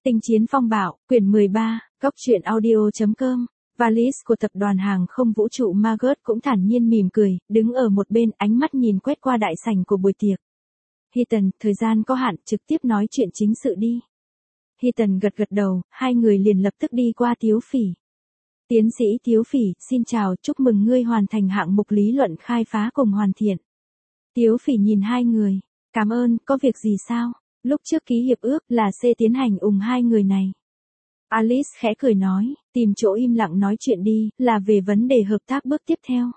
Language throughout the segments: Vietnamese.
Tinh chiến phong bạo, quyển 13, góc truyện audio.com. Valis của tập đoàn hàng không vũ trụ Margot cũng thản nhiên mỉm cười, đứng ở một bên, ánh mắt nhìn quét qua đại sảnh của buổi tiệc. Ethan, thời gian có hạn, trực tiếp nói chuyện chính sự đi. Ethan gật gật đầu, hai người liền lập tức đi qua Tiếu Phỉ. Tiến sĩ Tiếu Phỉ, xin chào, chúc mừng ngươi hoàn thành hạng mục lý luận khai phá cùng hoàn thiện. Tiếu Phỉ nhìn hai người, cảm ơn, có việc gì sao? Lúc trước ký hiệp ước là C tiến hành hai người này. Alice khẽ cười nói, tìm chỗ im lặng nói chuyện đi, là về vấn đề hợp tác bước tiếp theo.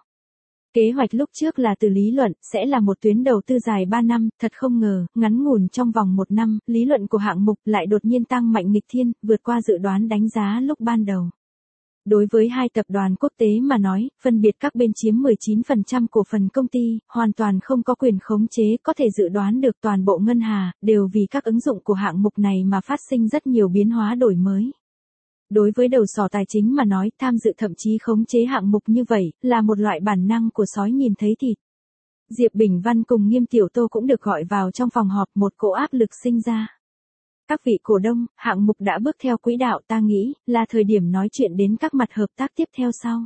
Kế hoạch lúc trước là từ lý luận, sẽ là một tuyến đầu tư dài 3 năm, thật không ngờ, ngắn ngủn trong vòng 1 năm, lý luận của hạng mục lại đột nhiên tăng mạnh nghịch thiên, vượt qua dự đoán đánh giá lúc ban đầu. Đối với hai tập đoàn quốc tế mà nói, phân biệt các bên chiếm 19% cổ phần công ty, hoàn toàn không có quyền khống chế, có thể dự đoán được toàn bộ ngân hà, đều vì các ứng dụng của hạng mục này mà phát sinh rất nhiều biến hóa đổi mới. Đối với đầu sỏ tài chính mà nói, tham dự thậm chí khống chế hạng mục như vậy, là một loại bản năng của sói nhìn thấy thịt. Diệp Bình Văn cùng Nghiêm Tiểu Tô cũng được gọi vào trong phòng họp, một cỗ áp lực sinh ra. Các vị cổ đông, hạng mục đã bước theo quỹ đạo, ta nghĩ, là thời điểm nói chuyện đến các mặt hợp tác tiếp theo sau.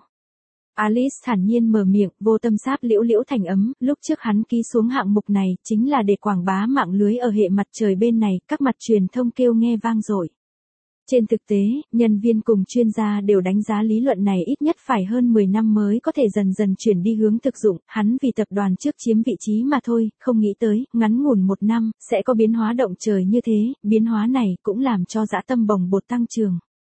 Alice thản nhiên mở miệng, vô tâm sáp liễu liễu thành ấm, lúc trước hắn ký xuống hạng mục này, chính là để quảng bá mạng lưới ở hệ mặt trời bên này, các mặt truyền thông kêu nghe vang dội. Trên thực tế, nhân viên cùng chuyên gia đều đánh giá lý luận này ít nhất phải hơn 10 năm mới có thể dần dần chuyển đi hướng thực dụng, hắn vì tập đoàn trước chiếm vị trí mà thôi, không nghĩ tới, ngắn ngủn 1 năm, sẽ có biến hóa động trời như thế, biến hóa này cũng làm cho dã tâm bồng bột tăng trưởng.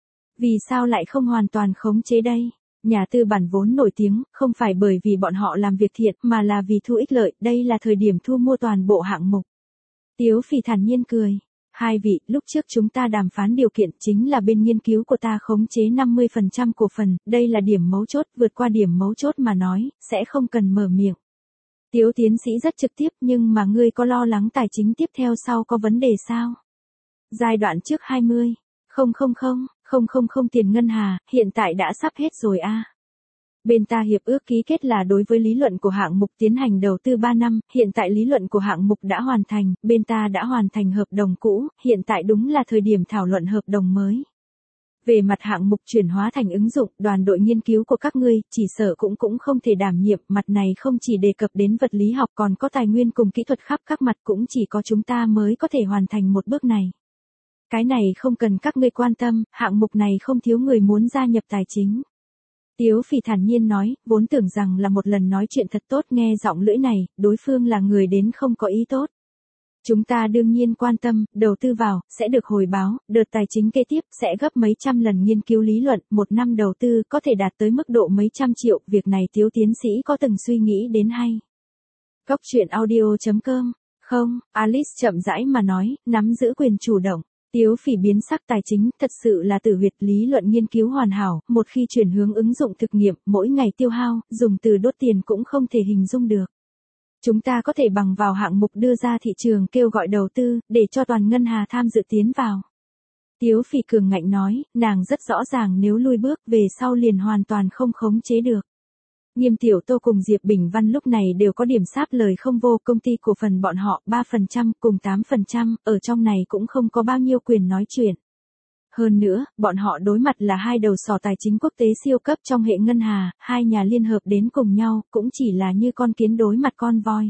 Vì sao lại không hoàn toàn khống chế đây? Nhà tư bản vốn nổi tiếng, không phải bởi vì bọn họ làm việc thiện, mà là vì thu ích lợi, đây là thời điểm thu mua toàn bộ hạng mục. Tiếu Phỉ thản nhiên cười. Hai vị, lúc trước chúng ta đàm phán điều kiện chính là bên nghiên cứu của ta khống chế 50% cổ phần, đây là điểm mấu chốt, vượt qua điểm mấu chốt mà nói, sẽ không cần mở miệng. Tiếu tiến sĩ rất trực tiếp, nhưng mà ngươi có lo lắng tài chính tiếp theo sau có vấn đề sao? Giai đoạn trước 20. Không tiền ngân hà, hiện tại đã sắp hết rồi a. Bên ta hiệp ước ký kết là đối với lý luận của hạng mục tiến hành đầu tư 3 năm, hiện tại lý luận của hạng mục đã hoàn thành, bên ta đã hoàn thành hợp đồng cũ, hiện tại đúng là thời điểm thảo luận hợp đồng mới. Về mặt hạng mục chuyển hóa thành ứng dụng, đoàn đội nghiên cứu của các ngươi, chỉ sợ cũng không thể đảm nhiệm, mặt này không chỉ đề cập đến vật lý học còn có tài nguyên cùng kỹ thuật khắp các mặt, cũng chỉ có chúng ta mới có thể hoàn thành một bước này. Cái này không cần các ngươi quan tâm, hạng mục này không thiếu người muốn gia nhập tài chính. Tiếu Phỉ thản nhiên nói, vốn tưởng rằng là một lần nói chuyện thật tốt, nghe giọng lưỡi này, đối phương là người đến không có ý tốt. Chúng ta đương nhiên quan tâm, đầu tư vào, sẽ được hồi báo, đợt tài chính kế tiếp sẽ gấp mấy trăm lần nghiên cứu lý luận, 1 năm đầu tư có thể đạt tới mức độ mấy trăm triệu, việc này Tiếu tiến sĩ có từng suy nghĩ đến hay? Góc truyện audio.com, không, Alice chậm rãi mà nói, nắm giữ quyền chủ động. Tiếu Phỉ biến sắc, tài chính, thật sự là tử huyệt, lý luận nghiên cứu hoàn hảo, một khi chuyển hướng ứng dụng thực nghiệm, mỗi ngày tiêu hao, dùng từ đốt tiền cũng không thể hình dung được. Chúng ta có thể bằng vào hạng mục đưa ra thị trường kêu gọi đầu tư, để cho toàn ngân hà tham dự tiến vào. Tiếu Phỉ cường ngạnh nói, nàng rất rõ ràng nếu lui bước về sau liền hoàn toàn không khống chế được. Nghiêm Tiểu Tô cùng Diệp Bình Văn lúc này đều có điểm sáp lời không vô, công ty cổ phần bọn họ 3% cùng 8%, ở trong này cũng không có bao nhiêu quyền nói chuyện. Hơn nữa, bọn họ đối mặt là hai đầu sỏ tài chính quốc tế siêu cấp trong hệ ngân hà, hai nhà liên hợp đến cùng nhau, cũng chỉ là như con kiến đối mặt con voi.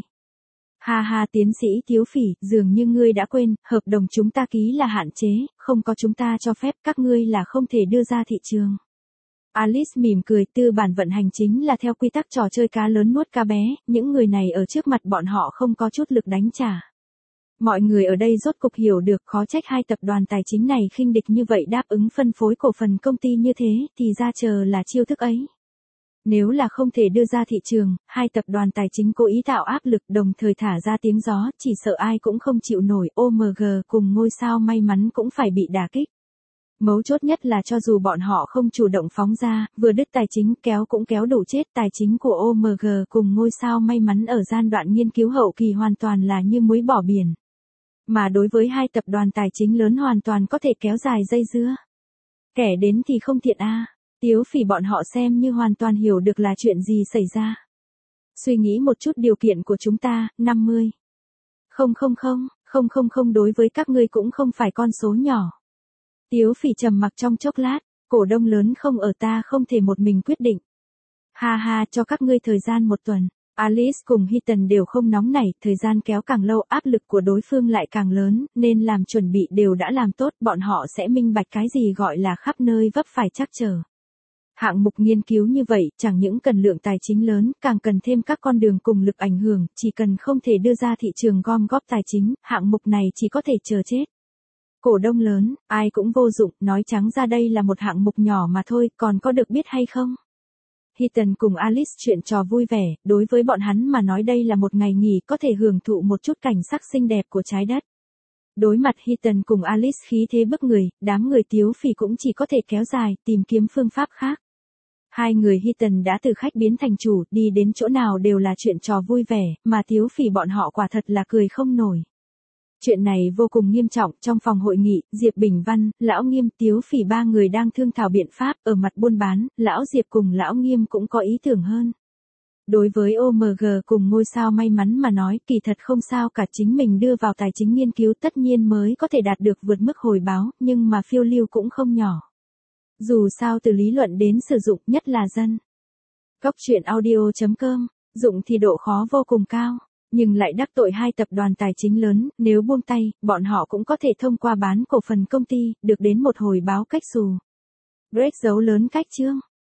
Ha ha, tiến sĩ Tiếu Phỉ, dường như ngươi đã quên, hợp đồng chúng ta ký là hạn chế, không có chúng ta cho phép, các ngươi là không thể đưa ra thị trường. Alice mỉm cười, tư bản vận hành chính là theo quy tắc trò chơi cá lớn nuốt cá bé, những người này ở trước mặt bọn họ không có chút lực đánh trả. Mọi người ở đây rốt cục hiểu được, khó trách hai tập đoàn tài chính này khinh địch như vậy, đáp ứng phân phối cổ phần công ty như thế, thì ra chờ là chiêu thức ấy. Nếu là không thể đưa ra thị trường, hai tập đoàn tài chính cố ý tạo áp lực đồng thời thả ra tiếng gió, chỉ sợ ai cũng không chịu nổi, OMG cùng ngôi sao may mắn cũng phải bị đả kích. Mấu chốt nhất là cho dù bọn họ không chủ động phóng ra, vừa đứt tài chính kéo cũng kéo đủ chết, tài chính của OMG cùng ngôi sao may mắn ở giai đoạn nghiên cứu hậu kỳ hoàn toàn là như muối bỏ biển. Mà đối với hai tập đoàn tài chính lớn hoàn toàn có thể kéo dài dây dưa. Kẻ đến thì không thiện a. Tiếu Phỉ bọn họ xem như hoàn toàn hiểu được là chuyện gì xảy ra. Suy nghĩ một chút điều kiện của chúng ta, 50. Không, đối với các ngươi cũng không phải con số nhỏ. Tiếu Phỉ trầm mặc trong chốc lát, cổ đông lớn không ở ta không thể một mình quyết định. Ha ha, cho các ngươi thời gian 1 tuần. Alice cùng Ethan đều không nóng nảy, thời gian kéo càng lâu áp lực của đối phương lại càng lớn, nên làm chuẩn bị đều đã làm tốt, bọn họ sẽ minh bạch cái gì gọi là khắp nơi vấp phải trắc trở. Hạng mục nghiên cứu như vậy, chẳng những cần lượng tài chính lớn, càng cần thêm các con đường cùng lực ảnh hưởng, chỉ cần không thể đưa ra thị trường gom góp tài chính, hạng mục này chỉ có thể chờ chết. Cổ đông lớn, ai cũng vô dụng, nói trắng ra đây là một hạng mục nhỏ mà thôi, còn có được biết hay không? Ethan cùng Alice chuyện trò vui vẻ, đối với bọn hắn mà nói đây là một ngày nghỉ có thể hưởng thụ một chút cảnh sắc xinh đẹp của trái đất. Đối mặt Ethan cùng Alice khí thế bức người, đám người Tiếu Phỉ cũng chỉ có thể kéo dài, tìm kiếm phương pháp khác. Hai người Ethan đã từ khách biến thành chủ, đi đến chỗ nào đều là chuyện trò vui vẻ, mà Tiếu Phỉ bọn họ quả thật là cười không nổi. Chuyện này vô cùng nghiêm trọng, trong phòng hội nghị, Diệp Bình Văn, Lão Nghiêm, Tiếu Phỉ ba người đang thương thảo biện pháp, ở mặt buôn bán, Lão Diệp cùng Lão Nghiêm cũng có ý tưởng hơn. Đối với OMG cùng ngôi sao may mắn mà nói, kỳ thật không sao cả, chính mình đưa vào tài chính nghiên cứu tất nhiên mới có thể đạt được vượt mức hồi báo, nhưng mà phiêu lưu cũng không nhỏ. Dù sao từ lý luận đến sử dụng, nhất là dân. Góc truyện audio.com, dụng thì độ khó vô cùng cao. Nhưng lại đắc tội hai tập đoàn tài chính lớn, nếu buông tay, bọn họ cũng có thể thông qua bán cổ phần công ty, được đến một hồi báo cách xù. Break dấu lớn cách chương.